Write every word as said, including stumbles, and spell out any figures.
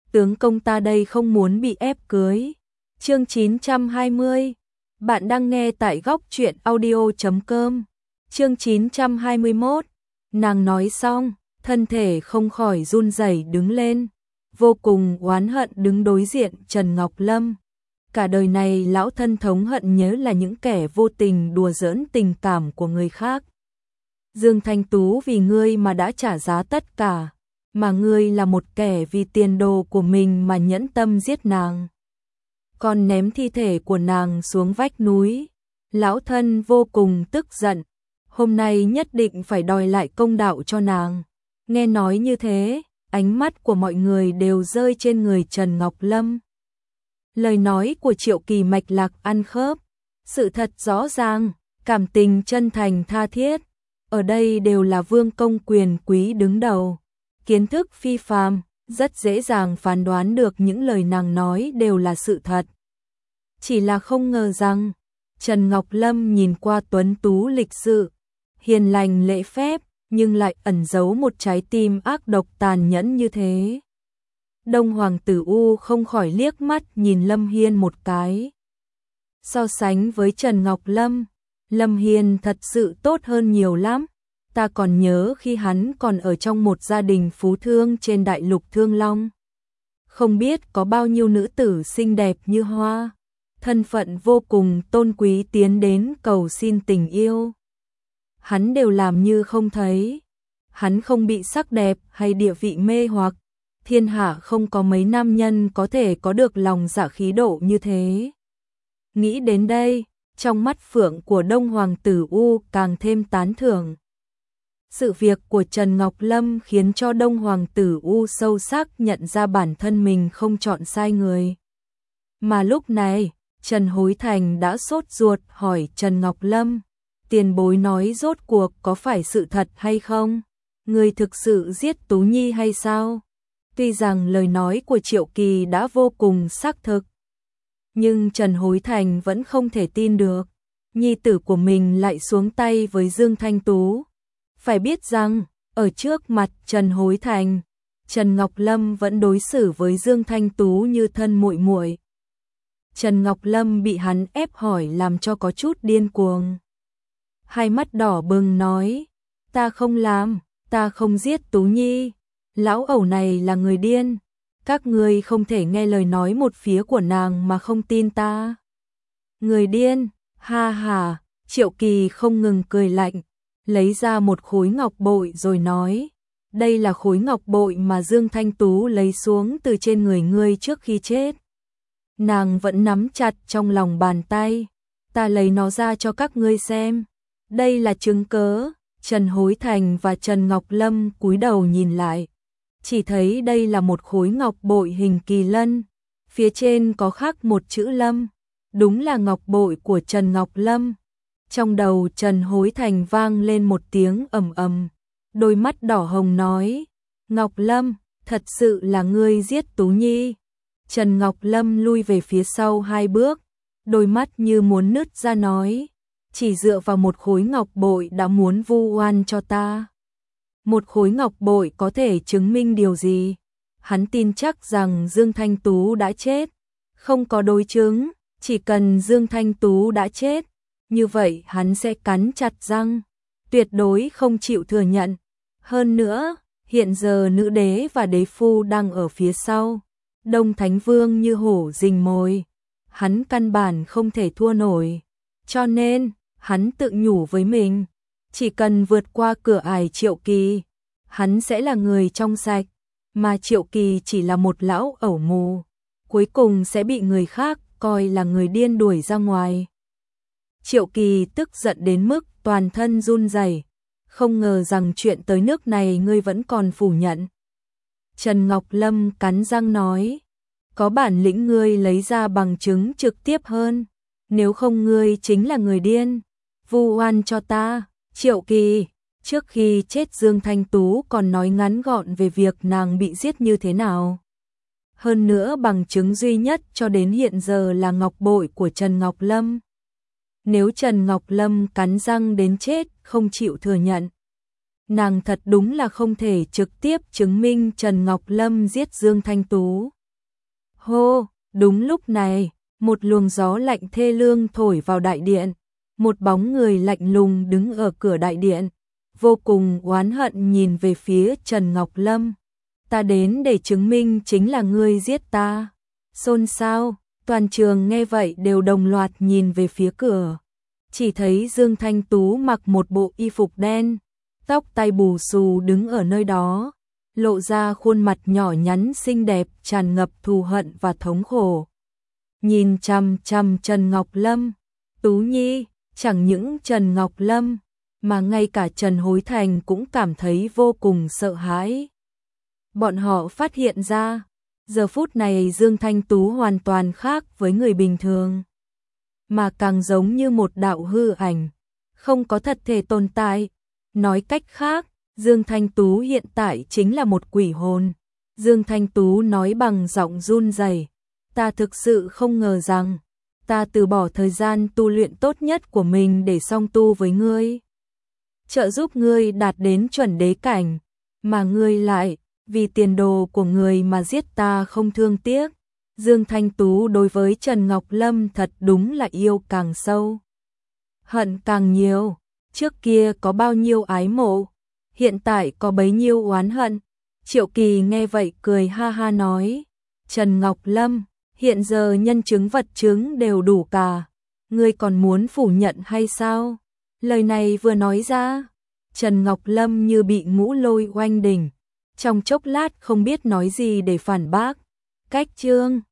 tướng công ta đây không muốn bị ép cưới. Chương chín trăm hai mươi. Bạn đang nghe tại góc truyện audio chấm com. Chương chín trăm hai mươi mốt. Nàng nói xong, thân thể không khỏi run rẩy đứng lên, vô cùng oán hận đứng đối diện Trần Ngọc Lâm. Cả đời này lão thân thống hận nhớ là những kẻ vô tình đùa giỡn tình cảm của người khác. Dương Thanh Tú vì ngươi mà đã trả giá tất cả, mà ngươi là một kẻ vì tiền đồ của mình mà nhẫn tâm giết nàng. Còn ném thi thể của nàng xuống vách núi. Lão thân vô cùng tức giận, hôm nay nhất định phải đòi lại công đạo cho nàng. Nghe nói như thế, ánh mắt của mọi người đều rơi trên người Trần Ngọc Lâm. Lời nói của Triệu Kỳ mạch lạc ăn khớp, sự thật rõ ràng, cảm tình chân thành tha thiết. Ở đây đều là vương công quyền quý đứng đầu, kiến thức phi phàm, rất dễ dàng phán đoán được những lời nàng nói đều là sự thật. Chỉ là không ngờ rằng, Trần Ngọc Lâm nhìn qua tuấn tú lịch sự, hiền lành lễ phép, nhưng lại ẩn giấu một trái tim ác độc tàn nhẫn như thế. Đông Hoàng Tử U không khỏi liếc mắt nhìn Lâm Hiên một cái. So sánh với Trần Ngọc Lâm, Lâm Hiên thật sự tốt hơn nhiều lắm. Ta còn nhớ khi hắn còn ở trong một gia đình phú thương trên đại lục Thương Long. Không biết có bao nhiêu nữ tử xinh đẹp như hoa, thân phận vô cùng tôn quý tiến đến cầu xin tình yêu. Hắn đều làm như không thấy. Hắn không bị sắc đẹp hay địa vị mê hoặc. Thiên hạ không có mấy nam nhân có thể có được lòng dạ khí độ như thế. Nghĩ đến đây, trong mắt phượng của Đông Hoàng Tử U càng thêm tán thưởng. Sự việc của Trần Ngọc Lâm khiến cho Đông Hoàng Tử U sâu sắc nhận ra bản thân mình không chọn sai người. Mà lúc này, Trần Hối Thành đã sốt ruột hỏi Trần Ngọc Lâm, tiền bối nói rốt cuộc có phải sự thật hay không? Người thực sự giết Tú Nhi hay sao? Tuy rằng lời nói của Triệu Kỳ đã vô cùng xác thực, nhưng Trần Hối Thành vẫn không thể tin được. Nhi tử của mình lại xuống tay với Dương Thanh Tú. Phải biết rằng, ở trước mặt Trần Hối Thành, Trần Ngọc Lâm vẫn đối xử với Dương Thanh Tú như thân muội muội. Trần Ngọc Lâm bị hắn ép hỏi làm cho có chút điên cuồng. Hai mắt đỏ bừng nói, ta không làm, ta không giết Tú Nhi. Lão ẩu này là người điên. Các ngươi không thể nghe lời nói một phía của nàng mà không tin ta. Người điên, ha ha, Triệu Kỳ không ngừng cười lạnh, lấy ra một khối ngọc bội rồi nói, đây là khối ngọc bội mà Dương Thanh Tú lấy xuống từ trên người ngươi trước khi chết. Nàng vẫn nắm chặt trong lòng bàn tay, ta lấy nó ra cho các ngươi xem. Đây là chứng cớ. Trần Hối Thành và Trần Ngọc Lâm cúi đầu nhìn lại, chỉ thấy đây là một khối ngọc bội hình kỳ lân, phía trên có khắc một chữ Lâm, đúng là ngọc bội của Trần Ngọc Lâm. Trong đầu Trần Hối Thành vang lên một tiếng ầm ầm, đôi mắt đỏ hồng nói, Ngọc Lâm, thật sự là ngươi giết Tú Nhi. Trần Ngọc Lâm lui về phía sau hai bước, đôi mắt như muốn nứt ra nói, chỉ dựa vào một khối ngọc bội đã muốn vu oan cho ta. Một khối ngọc bội có thể chứng minh điều gì? Hắn tin chắc rằng Dương Thanh Tú đã chết. Không có đối chứng, chỉ cần Dương Thanh Tú đã chết, như vậy hắn sẽ cắn chặt răng, tuyệt đối không chịu thừa nhận. Hơn nữa, hiện giờ nữ đế và đế phu đang ở phía sau, Đông Thánh Vương như hổ rình mồi, hắn căn bản không thể thua nổi. Cho nên, hắn tự nhủ với mình, chỉ cần vượt qua cửa ải Triệu Kỳ, hắn sẽ là người trong sạch, mà Triệu Kỳ chỉ là một lão ẩu mù, cuối cùng sẽ bị người khác coi là người điên đuổi ra ngoài. Triệu Kỳ tức giận đến mức toàn thân run rẩy, không ngờ rằng chuyện tới nước này ngươi vẫn còn phủ nhận. Trần Ngọc Lâm cắn răng nói, có bản lĩnh ngươi lấy ra bằng chứng trực tiếp hơn, nếu không ngươi chính là người điên, vu oan cho ta. Triệu Kỳ, trước khi chết Dương Thanh Tú còn nói ngắn gọn về việc nàng bị giết như thế nào. Hơn nữa bằng chứng duy nhất cho đến hiện giờ là ngọc bội của Trần Ngọc Lâm. Nếu Trần Ngọc Lâm cắn răng đến chết không chịu thừa nhận, nàng thật đúng là không thể trực tiếp chứng minh Trần Ngọc Lâm giết Dương Thanh Tú. Hô, đúng lúc này, một luồng gió lạnh thê lương thổi vào đại điện, một bóng người lạnh lùng đứng ở cửa đại điện, vô cùng oán hận nhìn về phía Trần Ngọc Lâm. Ta đến để chứng minh chính là ngươi giết ta. Xôn xao, toàn trường nghe vậy đều đồng loạt nhìn về phía cửa. Chỉ thấy Dương Thanh Tú mặc một bộ y phục đen, tóc tai bù xù đứng ở nơi đó, lộ ra khuôn mặt nhỏ nhắn xinh đẹp tràn ngập thù hận và thống khổ. Nhìn chằm chằm Trần Ngọc Lâm, Tú Nhi, chẳng những Trần Ngọc Lâm, mà ngay cả Trần Hối Thành cũng cảm thấy vô cùng sợ hãi. Bọn họ phát hiện ra, giờ phút này Dương Thanh Tú hoàn toàn khác với người bình thường, mà càng giống như một đạo hư ảnh, không có thật thể tồn tại. Nói cách khác, Dương Thanh Tú hiện tại chính là một quỷ hồn. Dương Thanh Tú nói bằng giọng run rẩy, ta thực sự không ngờ rằng, ta từ bỏ thời gian tu luyện tốt nhất của mình để song tu với ngươi, trợ giúp ngươi đạt đến chuẩn đế cảnh, mà ngươi lại vì tiền đồ của người mà giết ta không thương tiếc. Dương Thanh Tú đối với Trần Ngọc Lâm thật đúng là yêu càng sâu, hận càng nhiều. Trước kia có bao nhiêu ái mộ, hiện tại có bấy nhiêu oán hận. Triệu Kỳ nghe vậy cười ha ha nói, Trần Ngọc Lâm, hiện giờ nhân chứng vật chứng đều đủ cả, ngươi còn muốn phủ nhận hay sao? Lời này vừa nói ra, Trần Ngọc Lâm như bị ngũ lôi oanh đỉnh, trong chốc lát không biết nói gì để phản bác. Cách chương